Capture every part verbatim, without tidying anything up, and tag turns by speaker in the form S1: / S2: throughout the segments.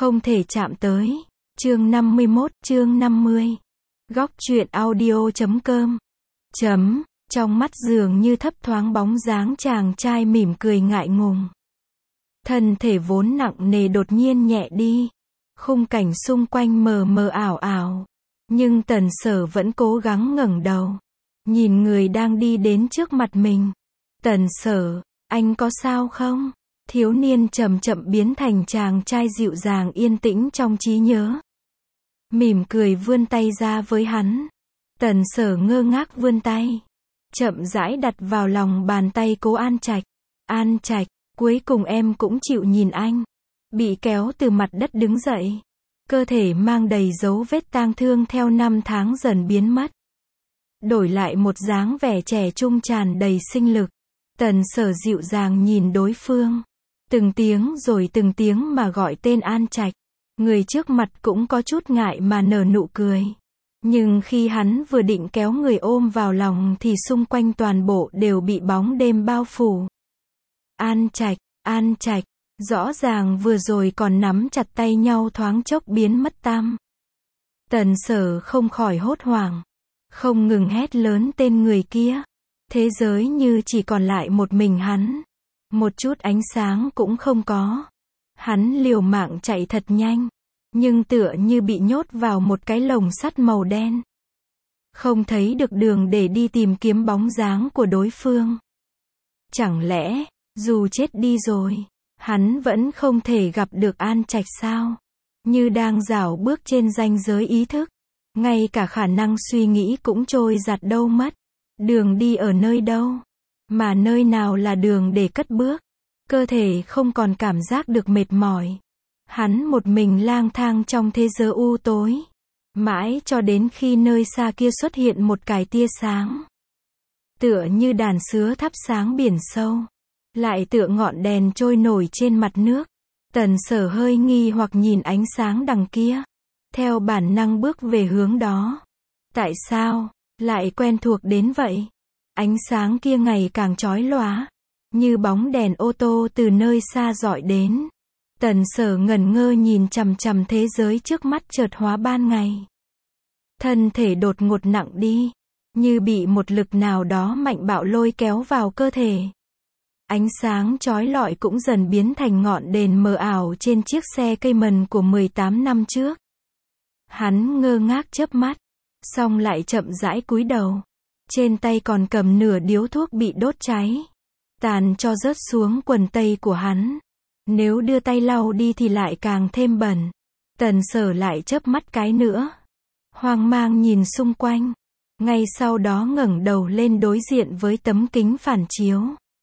S1: Không thể chạm tới. Chương năm mươi mốt, chương năm mươi. Góc truyện audio chấm com. Chấm, trong mắt dường như thấp thoáng bóng dáng chàng trai mỉm cười ngại ngùng. Thân thể vốn nặng nề đột nhiên nhẹ đi. Khung cảnh xung quanh mờ mờ ảo ảo. Nhưng Tần Sở vẫn cố gắng ngẩng đầu. Nhìn người đang đi đến trước mặt mình. Tần Sở, anh có sao không? Thiếu niên chậm chậm biến thành chàng trai dịu dàng yên tĩnh trong trí nhớ. Mỉm cười vươn tay ra với hắn. Tần Sở ngơ ngác vươn tay. Chậm rãi đặt vào lòng bàn tay Cố An Trạch. An Trạch, cuối cùng em cũng chịu nhìn anh. Bị kéo từ mặt đất đứng dậy. Cơ thể mang đầy dấu vết tang thương theo năm tháng dần biến mất. Đổi lại một dáng vẻ trẻ trung tràn đầy sinh lực. Tần Sở dịu dàng nhìn đối phương. Từng tiếng rồi từng tiếng mà gọi tên An Trạch. Người trước mặt cũng có chút ngại mà nở nụ cười. Nhưng khi hắn vừa định kéo người ôm vào lòng thì xung quanh toàn bộ đều bị bóng đêm bao phủ. An Trạch, An Trạch, rõ ràng vừa rồi còn nắm chặt tay nhau thoáng chốc biến mất tăm. Tần Sở không khỏi hốt hoảng. Không ngừng hét lớn tên người kia. Thế giới như chỉ còn lại một mình hắn. Một chút ánh sáng cũng không có. Hắn liều mạng chạy thật nhanh. Nhưng tựa như bị nhốt vào một cái lồng sắt màu đen. Không thấy được đường để đi tìm kiếm bóng dáng của đối phương. Chẳng lẽ, dù chết đi rồi, hắn vẫn không thể gặp được An Trạch sao? Như đang dạo bước trên ranh giới ý thức. Ngay cả khả năng suy nghĩ cũng trôi giạt đâu mất. Đường đi ở nơi đâu? Mà nơi nào là đường để cất bước? Cơ thể không còn cảm giác được mệt mỏi. Hắn một mình lang thang trong thế giới u tối. Mãi cho đến khi nơi xa kia xuất hiện một cái tia sáng. Tựa như đàn sứa thắp sáng biển sâu. Lại tựa ngọn đèn trôi nổi trên mặt nước. Tần Sở hơi nghi hoặc nhìn ánh sáng đằng kia. Theo bản năng bước về hướng đó. Tại sao lại quen thuộc đến vậy? Ánh sáng kia ngày càng chói lóa. Như bóng đèn ô tô từ nơi xa dọi đến. Tần Sở ngẩn ngơ nhìn chằm chằm thế giới trước mắt chợt hóa ban ngày. Thân thể đột ngột nặng đi. Như bị một lực nào đó mạnh bạo lôi kéo vào cơ thể. Ánh sáng chói lọi cũng dần biến thành ngọn đèn mờ ảo trên chiếc xe Cayman của mười tám năm trước. Hắn ngơ ngác chớp mắt. Xong lại chậm rãi cúi đầu. Trên tay còn cầm nửa điếu thuốc bị đốt cháy. Tàn cho rớt xuống quần tây của hắn. Nếu đưa tay lau đi thì lại càng thêm bẩn. Tần Sở lại chớp mắt cái nữa. Hoang mang nhìn xung quanh. Ngay sau đó ngẩng đầu lên đối diện với tấm kính phản chiếu.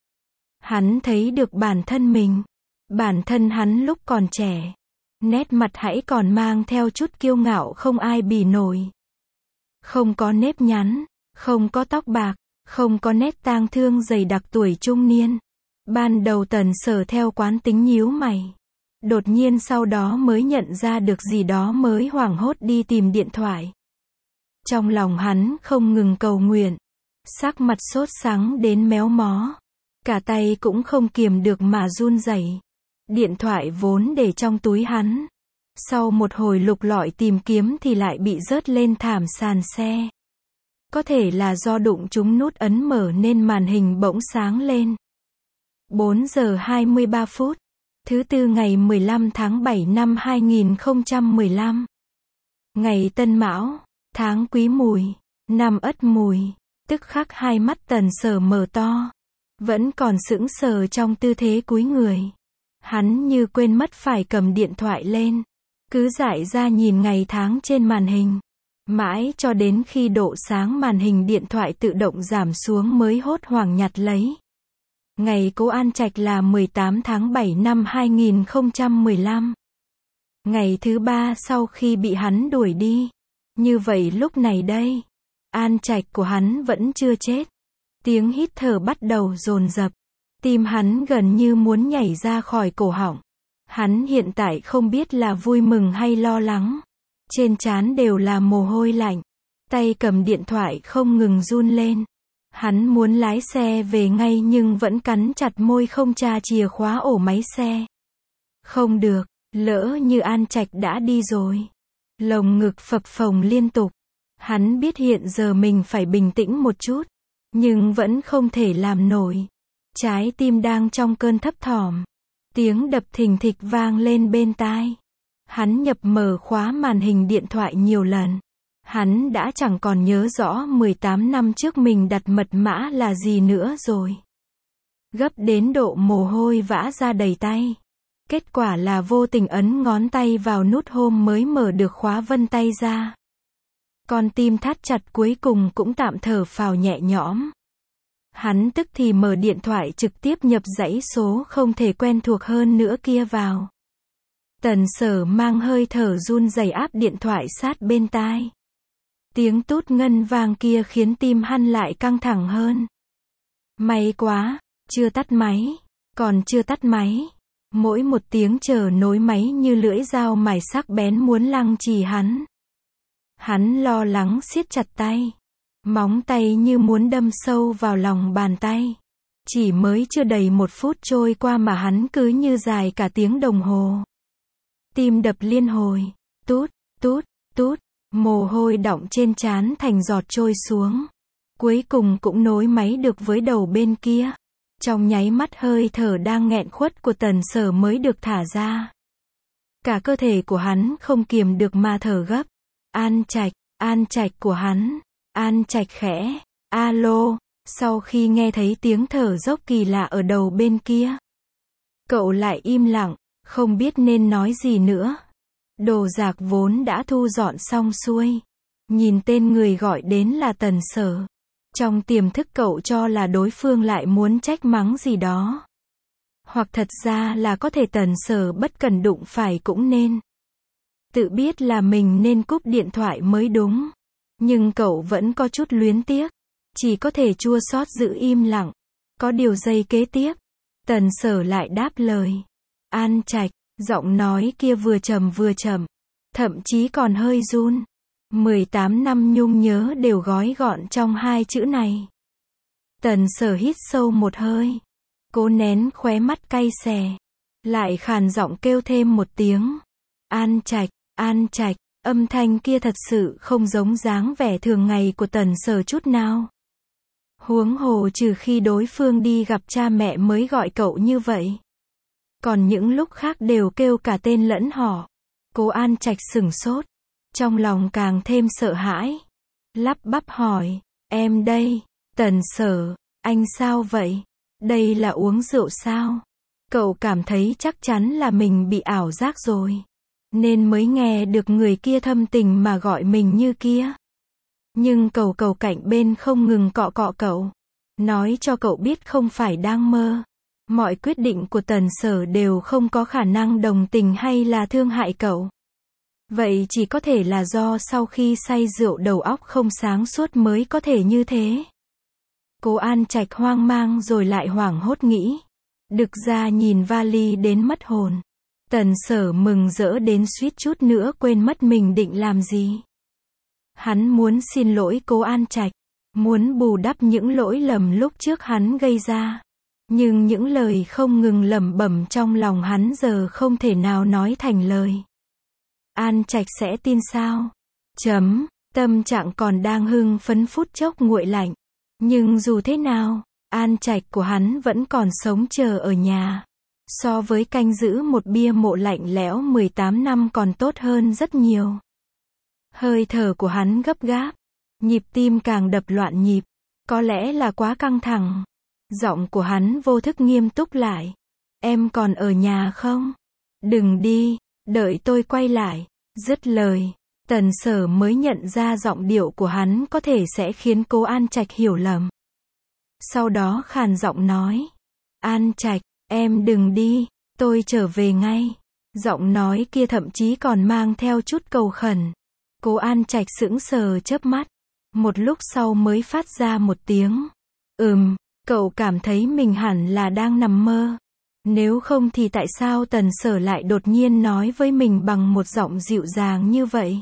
S1: Hắn thấy được bản thân mình. Bản thân hắn lúc còn trẻ. Nét mặt hãy còn mang theo chút kiêu ngạo không ai bì nổi. Không có nếp nhăn, không có tóc bạc, không có nét tang thương dày đặc tuổi trung niên. Ban đầu Tần Sở theo quán tính nhíu mày. Đột nhiên sau đó mới nhận ra được gì đó mới hoảng hốt đi tìm điện thoại. Trong lòng hắn không ngừng cầu nguyện. Sắc mặt sốt sắng đến méo mó. Cả tay cũng không kiềm được mà run rẩy. Điện thoại vốn để trong túi hắn. Sau một hồi lục lọi tìm kiếm thì lại bị rớt lên thảm sàn xe. Có thể là do đụng trúng nút ấn mở nên màn hình bỗng sáng lên. bốn giờ hai mươi ba phút. Thứ tư ngày mười lăm tháng bảy năm hai nghìn không trăm mười lăm. Ngày Tân Mão, tháng Quý Mùi, năm Ất Mùi. Tức khắc hai mắt Tần Sở mở to. Vẫn còn sững sờ trong tư thế cúi người. Hắn như quên mất phải cầm điện thoại lên. Cứ dại ra nhìn ngày tháng trên màn hình. Mãi cho đến khi độ sáng màn hình điện thoại tự động giảm xuống mới hốt hoảng nhặt lấy. Ngày Cố An Trạch là mười tám tháng bảy năm hai nghìn không trăm mười lăm. Ngày thứ ba sau khi bị hắn đuổi đi. Như vậy lúc này đây, An Trạch của hắn vẫn chưa chết. Tiếng hít thở bắt đầu dồn dập. Tim hắn gần như muốn nhảy ra khỏi cổ họng. Hắn hiện tại không biết là vui mừng hay lo lắng. Trên trán đều là mồ hôi lạnh. Tay cầm điện thoại không ngừng run lên. Hắn muốn lái xe về ngay nhưng vẫn cắn chặt môi không tra chìa khóa ổ máy xe. Không được, Lỡ như An Trạch đã đi rồi. Lồng ngực phập phồng liên tục. Hắn biết hiện giờ mình phải bình tĩnh một chút. Nhưng vẫn không thể làm nổi. Trái tim đang trong cơn thấp thỏm. Tiếng đập thình thịch vang lên bên tai. Hắn nhập mở khóa màn hình điện thoại nhiều lần. Hắn đã chẳng còn nhớ rõ mười tám năm trước mình đặt mật mã là gì nữa rồi. Gấp đến độ mồ hôi vã ra đầy tay. Kết quả là vô tình ấn ngón tay vào nút home mới mở được khóa vân tay ra. Con tim thắt chặt cuối cùng cũng tạm thở phào nhẹ nhõm. Hắn tức thì mở điện thoại trực tiếp nhập dãy số không thể quen thuộc hơn nữa kia vào. Tần Sở mang hơi thở run rẩy áp điện thoại sát bên tai. Tiếng tút ngân vang kia khiến tim hắn lại căng thẳng hơn. May quá, chưa tắt máy, còn chưa tắt máy. Mỗi một tiếng chờ nối máy như lưỡi dao mài sắc bén muốn lăng trì hắn. Hắn lo lắng siết chặt tay. Móng tay như muốn đâm sâu vào lòng bàn tay. Chỉ mới chưa đầy một phút trôi qua mà hắn cứ như dài cả tiếng đồng hồ. Tim đập liên hồi. Tút, tút, tút. Mồ hôi đọng trên trán thành giọt trôi xuống. Cuối cùng cũng nối máy được với đầu bên kia. Trong nháy mắt hơi thở đang nghẹn khuất của Tần Sở mới được thả ra. Cả cơ thể của hắn không kiềm được mà thở gấp. An Trạch, An Trạch của hắn. An Trạch khẽ. Alo. Sau khi nghe thấy tiếng thở dốc kỳ lạ ở đầu bên kia. Cậu lại im lặng, không biết nên nói gì nữa. Đồ đạc vốn đã thu dọn xong xuôi. Nhìn tên người gọi đến là Tần Sở. Trong tiềm thức cậu cho là đối phương lại muốn trách mắng gì đó. Hoặc thật ra là có thể Tần Sở bất cần đụng phải cũng nên. Tự biết là mình nên cúp điện thoại mới đúng. Nhưng cậu vẫn có chút luyến tiếc. Chỉ có thể chua xót giữ im lặng. Có điều giây kế tiếp. Tần Sở lại đáp lời. An Trạch, giọng nói kia vừa trầm vừa chậm. Thậm chí còn hơi run. mười tám năm nhung nhớ đều gói gọn trong hai chữ này. Tần Sở hít sâu một hơi. Cố nén khóe mắt cay xè. Lại khàn giọng kêu thêm một tiếng. An Trạch, An Trạch. Âm thanh kia thật sự không giống dáng vẻ thường ngày của Tần Sở chút nào. Huống hồ trừ khi đối phương đi gặp cha mẹ mới gọi cậu như vậy. Còn những lúc khác đều kêu cả tên lẫn họ. Cố An Trạch sửng sốt. Trong lòng càng thêm sợ hãi. Lắp bắp hỏi. Em đây. Tần Sở. Anh sao vậy? Đây là uống rượu sao? Cậu cảm thấy chắc chắn là mình bị ảo giác rồi. Nên mới nghe được người kia thâm tình mà gọi mình như kia. Nhưng cầu cầu cạnh bên không ngừng cọ cọ cậu. Nói cho cậu biết không phải đang mơ. Mọi quyết định của Tần Sở đều không có khả năng đồng tình hay là thương hại cậu. Vậy chỉ có thể là do sau khi say rượu đầu óc không sáng suốt mới có thể như thế. Cố An Trạch hoang mang rồi lại hoảng hốt nghĩ. Đực ra nhìn vali đến mất hồn. Tần Sở mừng rỡ đến suýt chút nữa quên mất mình định làm gì. Hắn muốn xin lỗi Cố An Trạch. Muốn bù đắp những lỗi lầm lúc trước hắn gây ra. Nhưng những lời không ngừng lẩm bẩm trong lòng hắn giờ không thể nào nói thành lời. An Trạch sẽ tin sao? Chấm, tâm trạng còn đang hưng phấn phút chốc nguội lạnh. Nhưng dù thế nào, An Trạch của hắn vẫn còn sống chờ ở nhà. So với canh giữ một bia mộ lạnh lẽo mười tám năm còn tốt hơn rất nhiều. Hơi thở của hắn gấp gáp. Nhịp tim càng đập loạn nhịp. Có lẽ là quá căng thẳng. Giọng của hắn vô thức nghiêm túc lại. Em còn ở nhà không? Đừng đi, đợi tôi quay lại. Dứt lời, Tần Sở mới nhận ra giọng điệu của hắn có thể sẽ khiến Cố An Trạch hiểu lầm. Sau đó khàn giọng nói. An Trạch, em đừng đi, tôi trở về ngay. Giọng nói kia thậm chí còn mang theo chút cầu khẩn. Cố An Trạch sững sờ chớp mắt. Một lúc sau mới phát ra một tiếng. Ừm, cậu cảm thấy mình hẳn là đang nằm mơ. Nếu không thì tại sao Tần Sở lại đột nhiên nói với mình bằng một giọng dịu dàng như vậy?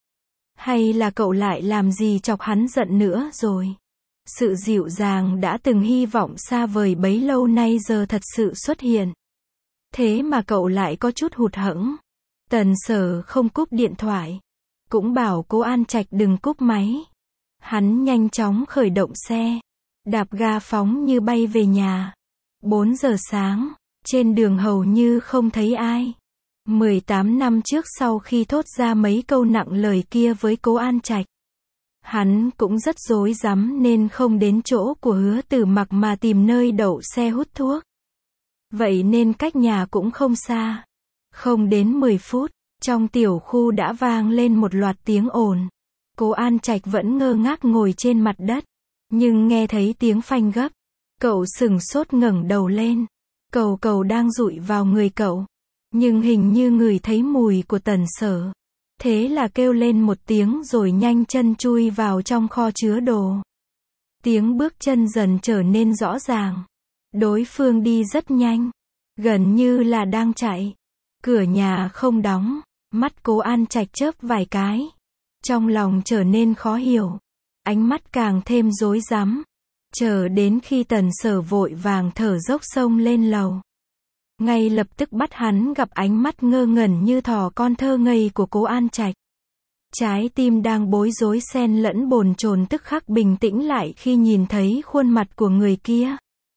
S1: Hay là cậu lại làm gì chọc hắn giận nữa rồi? Sự dịu dàng đã từng hy vọng xa vời bấy lâu nay giờ thật sự xuất hiện. Thế mà cậu lại có chút hụt hẫng. Tần Sở không cúp điện thoại. Cũng bảo Cố An Trạch đừng cúp máy. Hắn nhanh chóng khởi động xe. Đạp ga phóng như bay về nhà. bốn giờ sáng. Trên đường hầu như không thấy ai. mười tám năm trước sau khi thốt ra mấy câu nặng lời kia với Cố An Trạch, hắn cũng rất rối rắm nên không đến chỗ của Hứa Tử Mặc mà tìm nơi đậu xe hút thuốc. Vậy nên cách nhà cũng không xa. Không đến mười phút, trong tiểu khu đã vang lên một loạt tiếng ồn. Cố An Trạch vẫn ngơ ngác ngồi trên mặt đất, nhưng nghe thấy tiếng phanh gấp. Cậu sửng sốt ngẩng đầu lên. Cầu cầu đang dụi vào người cậu. Nhưng hình như ngửi thấy mùi của Tần Sở. Thế là kêu lên một tiếng rồi nhanh chân chui vào trong kho chứa đồ. Tiếng bước chân dần trở nên rõ ràng. Đối phương đi rất nhanh. Gần như là đang chạy. Cửa nhà không đóng. Mắt Cố An Trạch chớp vài cái. Trong lòng trở nên khó hiểu. Ánh mắt càng thêm rối rắm. Chờ đến khi Tần Sở vội vàng thở dốc xông lên lầu. Ngay lập tức bắt hắn gặp ánh mắt ngơ ngẩn như thỏ con thơ ngây của Cố An Trạch. Trái tim đang bối rối xen lẫn bồn chồn tức khắc bình tĩnh lại khi nhìn thấy khuôn mặt của người kia.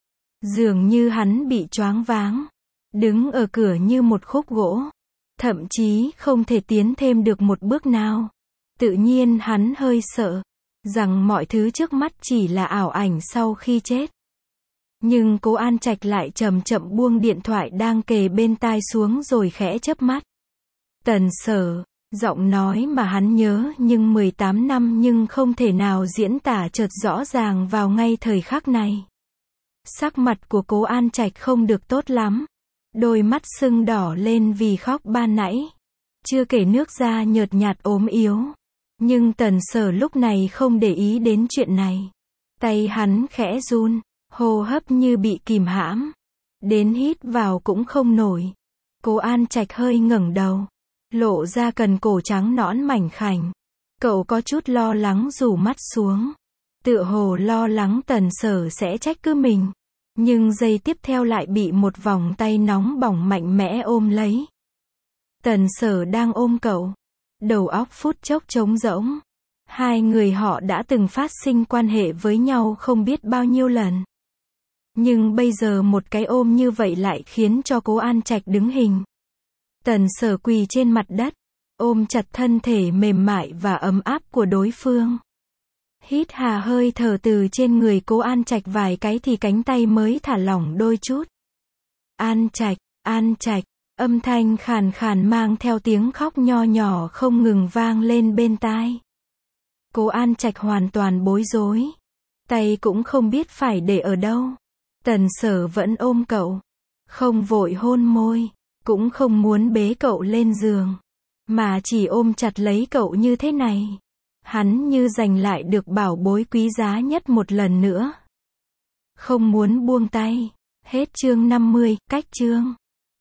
S1: Dường như hắn bị choáng váng. Đứng ở cửa như một khúc gỗ. Thậm chí không thể tiến thêm được một bước nào. Tự nhiên hắn hơi sợ. Rằng mọi thứ trước mắt chỉ là ảo ảnh sau khi chết. Nhưng Cố An Trạch lại chậm chậm buông điện thoại đang kề bên tai xuống rồi khẽ chớp mắt. Tần Sở, giọng nói mà hắn nhớ nhưng mười tám năm nhưng không thể nào diễn tả chợt rõ ràng vào ngay thời khắc này. Sắc mặt của Cố An Trạch không được tốt lắm. Đôi mắt sưng đỏ lên vì khóc ban nãy. Chưa kể nước da nhợt nhạt ốm yếu. Nhưng Tần Sở lúc này không để ý đến chuyện này. Tay hắn khẽ run. Hô hấp như bị kìm hãm. Đến hít vào cũng không nổi. Cố An Trạch hơi ngẩng đầu. Lộ ra cần cổ trắng nõn mảnh khảnh. Cậu có chút lo lắng rủ mắt xuống. Tựa hồ lo lắng Tần Sở sẽ trách cứ mình. Nhưng giây tiếp theo lại bị một vòng tay nóng bỏng mạnh mẽ ôm lấy. Tần Sở đang ôm cậu. Đầu óc phút chốc trống rỗng. Hai người họ đã từng phát sinh quan hệ với nhau không biết bao nhiêu lần. Nhưng bây giờ một cái ôm như vậy lại khiến cho Cố An Trạch đứng hình. Tần Sở quỳ trên mặt đất, ôm chặt thân thể mềm mại và ấm áp của đối phương. Hít hà hơi thở từ trên người Cố An Trạch vài cái thì cánh tay mới thả lỏng đôi chút. An Trạch, An Trạch, âm thanh khàn khàn mang theo tiếng khóc nho nhỏ không ngừng vang lên bên tai. Cố An Trạch hoàn toàn bối rối. Tay cũng không biết phải để ở đâu. Tần Sở vẫn ôm cậu. Không vội hôn môi. Cũng không muốn bế cậu lên giường. Mà chỉ ôm chặt lấy cậu như thế này. Hắn như giành lại được bảo bối quý giá nhất một lần nữa. Không muốn buông tay. Hết chương năm mươi, cách chương.